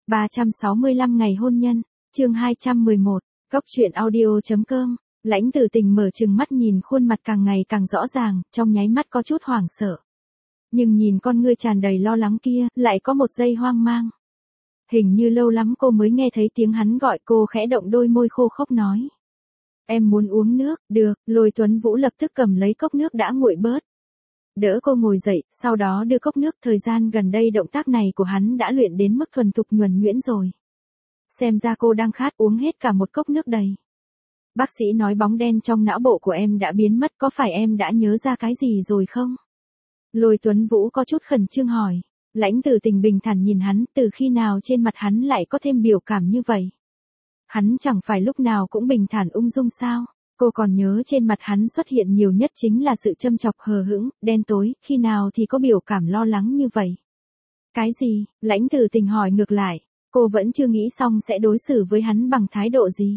365 ngày hôn nhân, chương 211, Cốc truyện audio.com. Lãnh Tử Tình mở trừng mắt nhìn khuôn mặt càng ngày càng rõ ràng, trong nháy mắt có chút hoảng sợ. Nhưng nhìn con ngươi tràn đầy lo lắng kia, lại có một giây hoang mang. Hình như lâu lắm cô mới nghe thấy tiếng hắn gọi, cô khẽ động đôi môi khô khốc nói. Em muốn uống nước, được. Lôi Tuấn Vũ lập tức cầm lấy cốc nước đã nguội bớt. Đỡ cô ngồi dậy, sau đó đưa cốc nước. Thời gian gần đây động tác này của hắn đã luyện đến mức thuần thục nhuần nhuyễn rồi. Xem ra cô đang khát, uống hết cả một cốc nước đầy. Bác sĩ nói bóng đen trong não bộ của em đã biến mất, có phải em đã nhớ ra cái gì rồi không? Lôi Tuấn Vũ có chút khẩn trương hỏi. Lãnh Tử Tình bình thản nhìn hắn, từ khi nào trên mặt hắn lại có thêm biểu cảm như vậy? Hắn chẳng phải lúc nào cũng bình thản ung dung sao? Cô còn nhớ trên mặt hắn xuất hiện nhiều nhất chính là sự châm chọc hờ hững, đen tối, khi nào thì có biểu cảm lo lắng như vậy? Cái gì? Lãnh Tử Tình hỏi ngược lại. Cô vẫn chưa nghĩ xong sẽ đối xử với hắn bằng thái độ gì.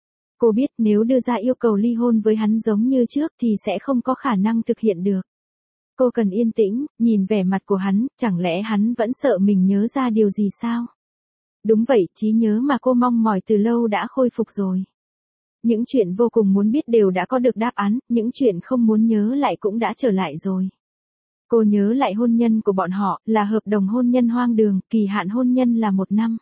Cô biết nếu đưa ra yêu cầu ly hôn với hắn giống như trước thì sẽ không có khả năng thực hiện được. Cô cần yên tĩnh, nhìn vẻ mặt của hắn, chẳng lẽ hắn vẫn sợ mình nhớ ra điều gì sao? Đúng vậy, trí nhớ mà cô mong mỏi từ lâu đã khôi phục rồi. Những chuyện vô cùng muốn biết đều đã có được đáp án, những chuyện không muốn nhớ lại cũng đã trở lại rồi. Cô nhớ lại hôn nhân của bọn họ, là hợp đồng hôn nhân hoang đường, kỳ hạn hôn nhân là 1 năm.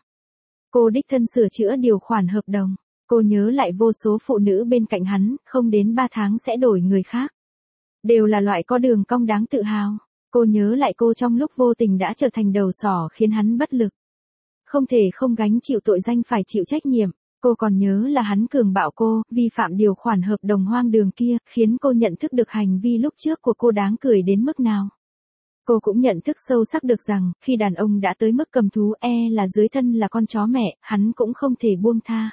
Cô đích thân sửa chữa điều khoản hợp đồng. Cô nhớ lại vô số phụ nữ bên cạnh hắn, không đến 3 tháng sẽ đổi người khác. Đều là loại có đường cong đáng tự hào. Cô nhớ lại cô trong lúc vô tình đã trở thành đầu sỏ khiến hắn bất lực. Không thể không gánh chịu tội danh phải chịu trách nhiệm. Cô còn nhớ là hắn cường bạo cô, vi phạm điều khoản hợp đồng hoang đường kia, khiến cô nhận thức được hành vi lúc trước của cô đáng cười đến mức nào. Cô cũng nhận thức sâu sắc được rằng, khi đàn ông đã tới mức cầm thú là dưới thân là con chó mẹ, hắn cũng không thể buông tha.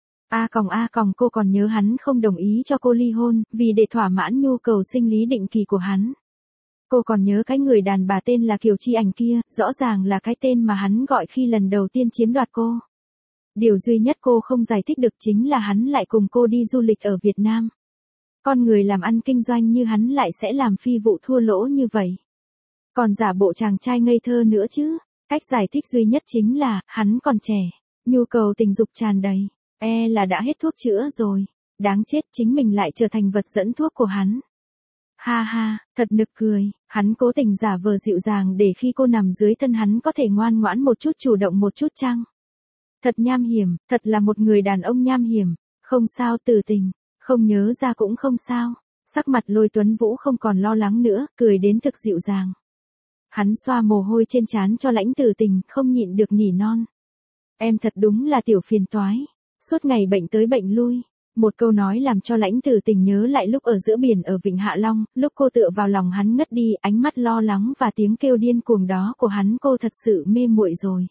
Cô còn nhớ hắn không đồng ý cho cô ly hôn, vì để thỏa mãn nhu cầu sinh lý định kỳ của hắn. Cô còn nhớ cái người đàn bà tên là Kiều Chi Ảnh kia, rõ ràng là cái tên mà hắn gọi khi lần đầu tiên chiếm đoạt cô. Điều duy nhất cô không giải thích được chính là hắn lại cùng cô đi du lịch ở Việt Nam. Con người làm ăn kinh doanh như hắn lại sẽ làm phi vụ thua lỗ như vậy. Còn giả bộ chàng trai ngây thơ nữa chứ. Cách giải thích duy nhất chính là, hắn còn trẻ, nhu cầu tình dục tràn đầy, là đã hết thuốc chữa rồi. Đáng chết, chính mình lại trở thành vật dẫn thuốc của hắn. Ha ha, thật nực cười, hắn cố tình giả vờ dịu dàng để khi cô nằm dưới thân hắn có thể ngoan ngoãn một chút, chủ động một chút chăng? Thật nham hiểm, thật là một người đàn ông nham hiểm. Không sao, Tử Tình, không nhớ ra cũng không sao. Sắc mặt Lôi Tuấn Vũ không còn lo lắng nữa, cười đến thực dịu dàng. Hắn xoa mồ hôi trên trán cho Lãnh Tử Tình, không nhịn được nỉ non. Em thật đúng là tiểu phiền toái, suốt ngày bệnh tới bệnh lui. Một câu nói làm cho Lãnh Tử Tình nhớ lại lúc ở giữa biển ở Vịnh Hạ Long, lúc cô tựa vào lòng hắn ngất đi, ánh mắt lo lắng và tiếng kêu điên cuồng đó của hắn, cô thật sự mê muội rồi.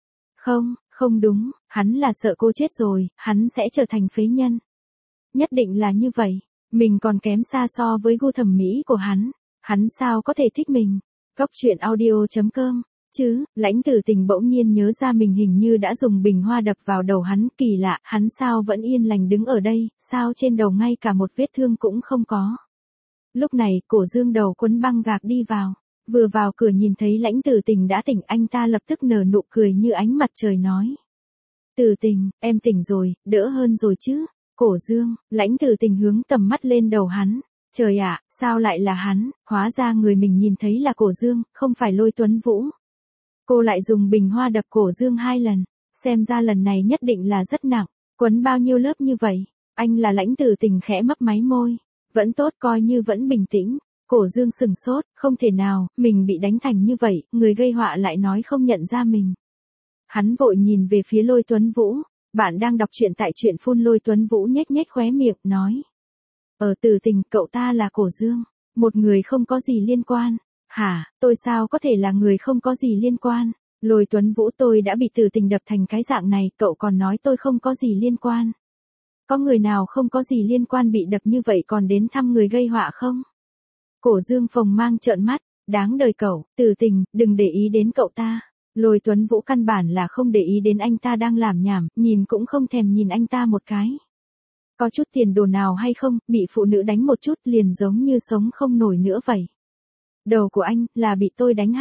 Không đúng, hắn là sợ cô chết rồi, hắn sẽ trở thành phế nhân. Nhất định là như vậy, mình còn kém xa so với gu thẩm mỹ của hắn sao có thể thích mình. Cốc truyện audio.com, chứ. Lãnh Tử Tình bỗng nhiên nhớ ra mình hình như đã dùng bình hoa đập vào đầu hắn, kỳ lạ, hắn sao vẫn yên lành đứng ở đây, sao trên đầu ngay cả một vết thương cũng không có. Lúc này, Cổ Dương đầu quấn băng gạc đi vào, vừa vào cửa nhìn thấy Lãnh Tử Tình đã tỉnh, anh ta lập tức nở nụ cười như ánh mặt trời nói. Tử Tình, em tỉnh rồi, đỡ hơn rồi chứ? Cổ Dương. Lãnh Tử Tình hướng tầm mắt lên đầu hắn. Trời ạ, sao lại là hắn? Hóa ra người mình nhìn thấy là Cổ Dương, không phải Lôi Tuấn Vũ. Cô lại dùng bình hoa đập Cổ Dương 2 lần, xem ra lần này nhất định là rất nặng. Quấn bao nhiêu lớp như vậy? Anh là Lãnh Tử Tình khẽ mấp máy môi. Vẫn tốt, coi như vẫn bình tĩnh. Cổ Dương sừng sốt, không thể nào, mình bị đánh thành như vậy, người gây họa lại nói không nhận ra mình. Hắn vội nhìn về phía Lôi Tuấn Vũ. Bạn đang đọc truyện tại truyện phun. Lôi Tuấn Vũ nhếch nhếch khóe miệng, nói. Tử Tình, cậu ta là Cổ Dương, một người không có gì liên quan. Hả, tôi sao có thể là người không có gì liên quan? Lôi Tuấn Vũ, tôi đã bị Tử Tình đập thành cái dạng này, cậu còn nói tôi không có gì liên quan. Có người nào không có gì liên quan bị đập như vậy còn đến thăm người gây họa không? Cổ Dương phồng mang trợn mắt, đáng đời cậu. Tử Tình, đừng để ý đến cậu ta. Lôi Tuấn Vũ căn bản là không để ý đến anh ta đang làm nhảm, nhìn cũng không thèm nhìn anh ta một cái. Có chút tiền đồ nào hay không, bị phụ nữ đánh một chút liền giống như sống không nổi nữa vậy. Đầu của anh, là bị tôi đánh hả?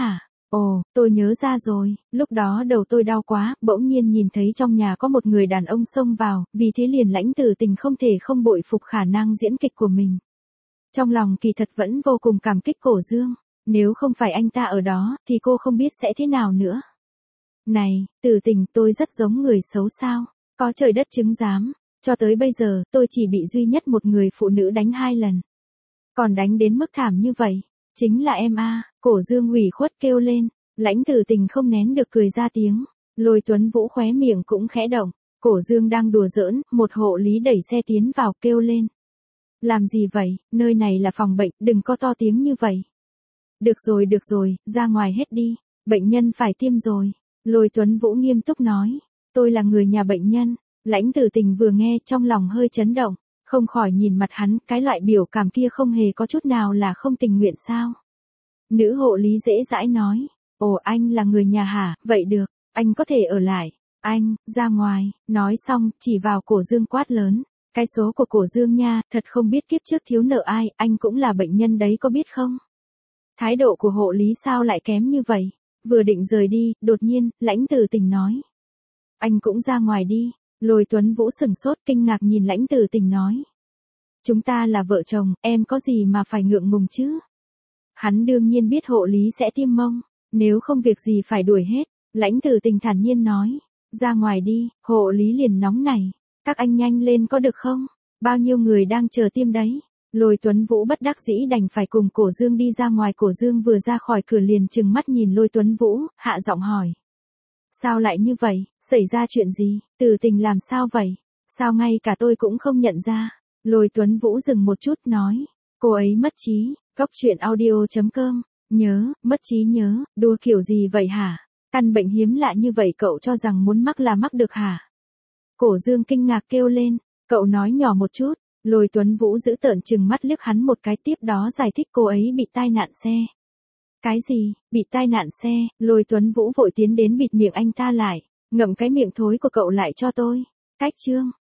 Ồ, tôi nhớ ra rồi, lúc đó đầu tôi đau quá, bỗng nhiên nhìn thấy trong nhà có một người đàn ông xông vào, vì thế liền Lãnh Tử Tình không thể không bội phục khả năng diễn kịch của mình. Trong lòng kỳ thật vẫn vô cùng cảm kích Cổ Dương, nếu không phải anh ta ở đó, thì cô không biết sẽ thế nào nữa. Này, Tử Tình, tôi rất giống người xấu sao, có trời đất chứng giám, cho tới bây giờ, tôi chỉ bị duy nhất một người phụ nữ đánh 2 lần. Còn đánh đến mức thảm như vậy, chính là em a. Cổ Dương ủy khuất kêu lên, Lãnh Tử Tình không nén được cười ra tiếng, Lôi Tuấn Vũ khóe miệng cũng khẽ động, Cổ Dương đang đùa giỡn, một hộ lý đẩy xe tiến vào kêu lên. Làm gì vậy, nơi này là phòng bệnh, đừng có to tiếng như vậy. Được rồi, ra ngoài hết đi, bệnh nhân phải tiêm rồi. Lôi Tuấn Vũ nghiêm túc nói, tôi là người nhà bệnh nhân. Lãnh Tử Tình vừa nghe trong lòng hơi chấn động, không khỏi nhìn mặt hắn, cái loại biểu cảm kia không hề có chút nào là không tình nguyện sao. Nữ hộ lý dễ dãi nói, ồ anh là người nhà hả, vậy được, anh có thể ở lại, anh, ra ngoài, nói xong, chỉ vào Cổ Dương quát lớn, cái số của Cổ Dương nha, thật không biết kiếp trước thiếu nợ ai, anh cũng là bệnh nhân đấy có biết không? Thái độ của hộ lý sao lại kém như vậy? Vừa định rời đi, đột nhiên, Lãnh Tử Tình nói. Anh cũng ra ngoài đi. Lôi Tuấn Vũ sừng sốt kinh ngạc nhìn Lãnh Tử Tình nói. Chúng ta là vợ chồng, em có gì mà phải ngượng ngùng chứ? Hắn đương nhiên biết hộ lý sẽ tiêm mông, nếu không việc gì phải đuổi hết. Lãnh Tử Tình thản nhiên nói. Ra ngoài đi, hộ lý liền nóng nảy. Các anh nhanh lên có được không? Bao nhiêu người đang chờ tiêm đấy? Lôi Tuấn Vũ bất đắc dĩ đành phải cùng Cổ Dương đi ra ngoài. Cổ Dương vừa ra khỏi cửa liền trừng mắt nhìn Lôi Tuấn Vũ, hạ giọng hỏi. Sao lại như vậy, xảy ra chuyện gì, Tử Tình làm sao vậy, sao ngay cả tôi cũng không nhận ra. Lôi Tuấn Vũ dừng một chút nói, cô ấy mất trí, Cóc truyện audio.com, nhớ, mất trí nhớ, đùa kiểu gì vậy hả, căn bệnh hiếm lạ như vậy cậu cho rằng muốn mắc là mắc được hả? Cổ Dương kinh ngạc kêu lên, cậu nói nhỏ một chút. Lôi Tuấn Vũ giữ tợn chừng mắt liếc hắn một cái, tiếp đó giải thích cô ấy bị tai nạn xe. Cái gì, bị tai nạn xe? Lôi Tuấn Vũ vội tiến đến bịt miệng anh ta lại, ngậm cái miệng thối của cậu lại cho tôi. Cách chương